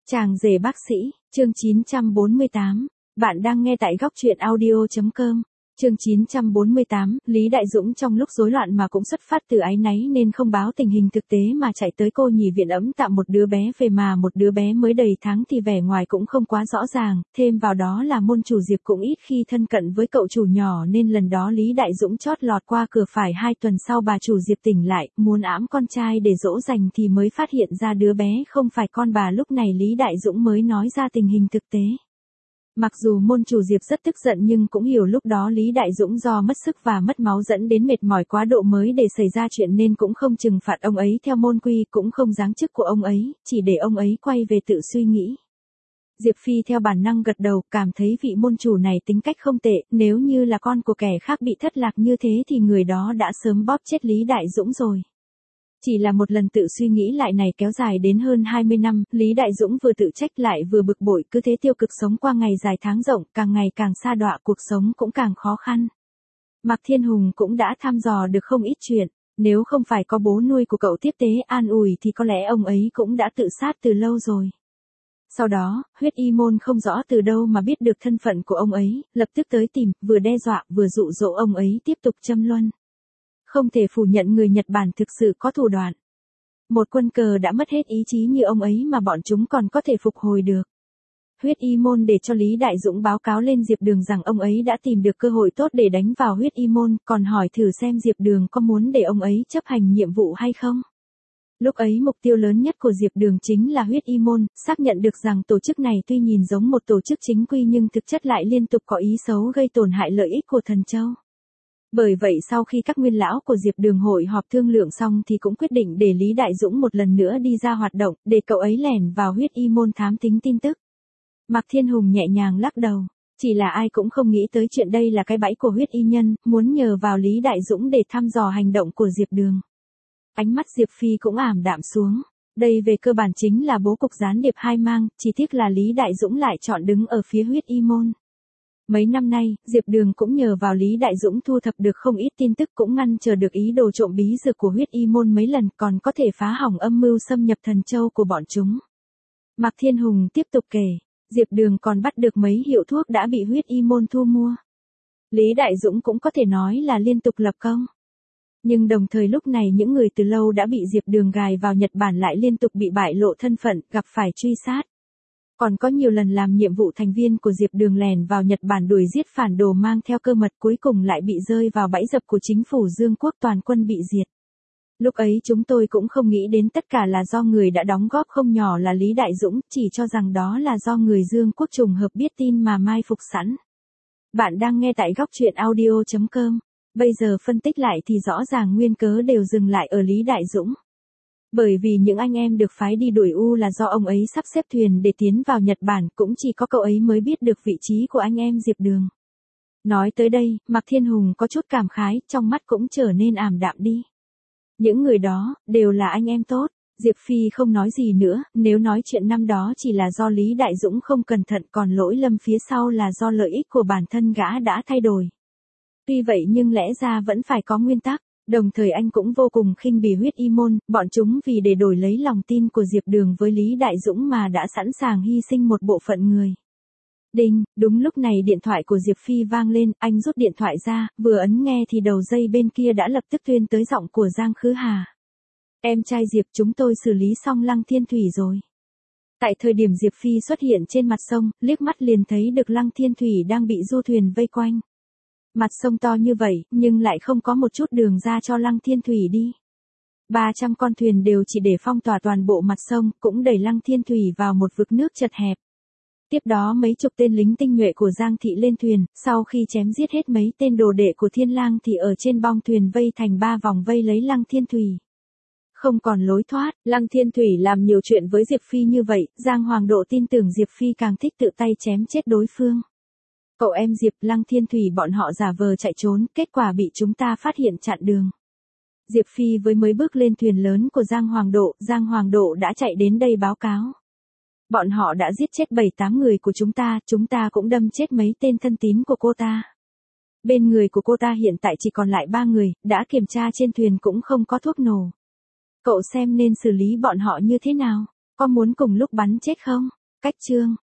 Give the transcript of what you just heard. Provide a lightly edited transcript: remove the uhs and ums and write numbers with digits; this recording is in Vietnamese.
Chàng rể bác sĩ, chương 948. Bạn đang nghe tại góc truyện audio.com. Chương 948, Lý Đại Dũng trong lúc rối loạn mà cũng xuất phát từ áy náy nên không báo tình hình thực tế mà chạy tới cô nhi viện ẵm tạm một đứa bé về, mà một đứa bé mới đầy tháng thì vẻ ngoài cũng không quá rõ ràng, thêm vào đó là môn chủ Diệp cũng ít khi thân cận với cậu chủ nhỏ nên lần đó Lý Đại Dũng chót lọt qua cửa, phải 2 tuần sau bà chủ Diệp tỉnh lại, muốn ẵm con trai để dỗ dành thì mới phát hiện ra đứa bé không phải con bà. Lúc này Lý Đại Dũng mới nói ra tình hình thực tế. Mặc dù môn chủ Diệp rất tức giận nhưng cũng hiểu lúc đó Lý Đại Dũng do mất sức và mất máu dẫn đến mệt mỏi quá độ mới để xảy ra chuyện, nên cũng không trừng phạt ông ấy theo môn quy, cũng không giáng chức của ông ấy, chỉ để ông ấy quay về tự suy nghĩ. Diệp Phi theo bản năng gật đầu, cảm thấy vị môn chủ này tính cách không tệ, nếu như là con của kẻ khác bị thất lạc như thế thì người đó đã sớm bóp chết Lý Đại Dũng rồi. Chỉ là một lần tự suy nghĩ lại này kéo dài đến hơn 20 năm, Lý Đại Dũng vừa tự trách lại vừa bực bội, cứ thế tiêu cực sống qua ngày dài tháng rộng, càng ngày càng sa đọa, cuộc sống cũng càng khó khăn. Mạc Thiên Hùng cũng đã thăm dò được không ít chuyện, nếu không phải có bố nuôi của cậu tiếp tế an ủi thì có lẽ ông ấy cũng đã tự sát từ lâu rồi. Sau đó, Huyết Y Môn không rõ từ đâu mà biết được thân phận của ông ấy, lập tức tới tìm, vừa đe dọa vừa dụ dỗ ông ấy tiếp tục châm luân. Không thể phủ nhận người Nhật Bản thực sự có thủ đoạn. Một quân cờ đã mất hết ý chí như ông ấy mà bọn chúng còn có thể phục hồi được. Huyết Y Môn để cho Lý Đại Dũng báo cáo lên Diệp Đường rằng ông ấy đã tìm được cơ hội tốt để đánh vào Huyết Y Môn, còn hỏi thử xem Diệp Đường có muốn để ông ấy chấp hành nhiệm vụ hay không. Lúc ấy mục tiêu lớn nhất của Diệp Đường chính là Huyết Y Môn, xác nhận được rằng tổ chức này tuy nhìn giống một tổ chức chính quy nhưng thực chất lại liên tục có ý xấu gây tổn hại lợi ích của Thần Châu. Bởi vậy sau khi các nguyên lão của Diệp Đường hội họp thương lượng xong thì cũng quyết định để Lý Đại Dũng một lần nữa đi ra hoạt động, để cậu ấy lẻn vào Huyết Y Môn thám thính tin tức. Mạc Thiên Hùng nhẹ nhàng lắc đầu, chỉ là ai cũng không nghĩ tới chuyện đây là cái bẫy của Huyết Y Nhân, muốn nhờ vào Lý Đại Dũng để thăm dò hành động của Diệp Đường. Ánh mắt Diệp Phi cũng ảm đạm xuống, đây về cơ bản chính là bố cục gián điệp hai mang, chỉ tiếc là Lý Đại Dũng lại chọn đứng ở phía Huyết Y Môn. Mấy năm nay, Diệp Đường cũng nhờ vào Lý Đại Dũng thu thập được không ít tin tức, cũng ngăn chờ được ý đồ trộm bí dược của Huyết Y Môn mấy lần, còn có thể phá hỏng âm mưu xâm nhập Thần Châu của bọn chúng. Mạc Thiên Hùng tiếp tục kể, Diệp Đường còn bắt được mấy hiệu thuốc đã bị Huyết Y Môn thu mua. Lý Đại Dũng cũng có thể nói là liên tục lập công. Nhưng đồng thời lúc này những người từ lâu đã bị Diệp Đường gài vào Nhật Bản lại liên tục bị bại lộ thân phận, gặp phải truy sát. Còn có nhiều lần làm nhiệm vụ thành viên của Diệp Đường lèn vào Nhật Bản đuổi giết phản đồ mang theo cơ mật, cuối cùng lại bị rơi vào bẫy dập của chính phủ Dương Quốc, toàn quân bị diệt. Lúc ấy chúng tôi cũng không nghĩ đến tất cả là do người đã đóng góp không nhỏ là Lý Đại Dũng, chỉ cho rằng đó là do người Dương Quốc trùng hợp biết tin mà mai phục sẵn. Bạn đang nghe tại góc truyện audio.com. Bây giờ phân tích lại thì rõ ràng nguyên cớ đều dừng lại ở Lý Đại Dũng. Bởi vì những anh em được phái đi đuổi là do ông ấy sắp xếp thuyền để tiến vào Nhật Bản, cũng chỉ có cậu ấy mới biết được vị trí của anh em Diệp Đường. Nói tới đây, Mạc Thiên Hùng có chút cảm khái, trong mắt cũng trở nên ảm đạm đi. Những người đó, đều là anh em tốt. Diệp Phi không nói gì nữa, nếu nói chuyện năm đó chỉ là do Lý Đại Dũng không cẩn thận, còn lỗi lầm phía sau là do lợi ích của bản thân gã đã thay đổi. Tuy vậy nhưng lẽ ra vẫn phải có nguyên tắc. Đồng thời anh cũng vô cùng khinh bỉ Huyết Y Môn, bọn chúng vì để đổi lấy lòng tin của Diệp Đường với Lý Đại Dũng mà đã sẵn sàng hy sinh một bộ phận người. Đinh, đúng lúc này điện thoại của Diệp Phi vang lên, anh rút điện thoại ra, vừa ấn nghe thì đầu dây bên kia đã lập tức tuyên tới giọng của Giang Khứ Hà. Em trai Diệp, chúng tôi xử lý xong Lăng Thiên Thủy rồi. Tại thời điểm Diệp Phi xuất hiện trên mặt sông, liếc mắt liền thấy được Lăng Thiên Thủy đang bị du thuyền vây quanh. Mặt sông to như vậy, nhưng lại không có một chút đường ra cho Lăng Thiên Thủy đi. 300 con thuyền đều chỉ để phong tỏa toàn bộ mặt sông, cũng đẩy Lăng Thiên Thủy vào một vực nước chật hẹp. Tiếp đó mấy chục tên lính tinh nhuệ của Giang Thị lên thuyền, sau khi chém giết hết mấy tên đồ đệ của Thiên Lang thì ở trên bong thuyền vây thành 3 vòng vây lấy Lăng Thiên Thủy. Không còn lối thoát, Lăng Thiên Thủy làm nhiều chuyện với Diệp Phi như vậy, Giang Hoàng Độ tin tưởng Diệp Phi càng thích tự tay chém chết đối phương. Cậu em Diệp, Lăng Thiên Thủy bọn họ giả vờ chạy trốn, kết quả bị chúng ta phát hiện chặn đường. Diệp Phi với mới bước lên thuyền lớn của Giang Hoàng Độ đã chạy đến đây báo cáo. Bọn họ đã giết chết 7-8 người của chúng ta cũng đâm chết mấy tên thân tín của cô ta. Bên người của cô ta hiện tại chỉ còn lại 3 người, đã kiểm tra trên thuyền cũng không có thuốc nổ. Cậu xem nên xử lý bọn họ như thế nào, có muốn cùng lúc bắn chết không? Cách chương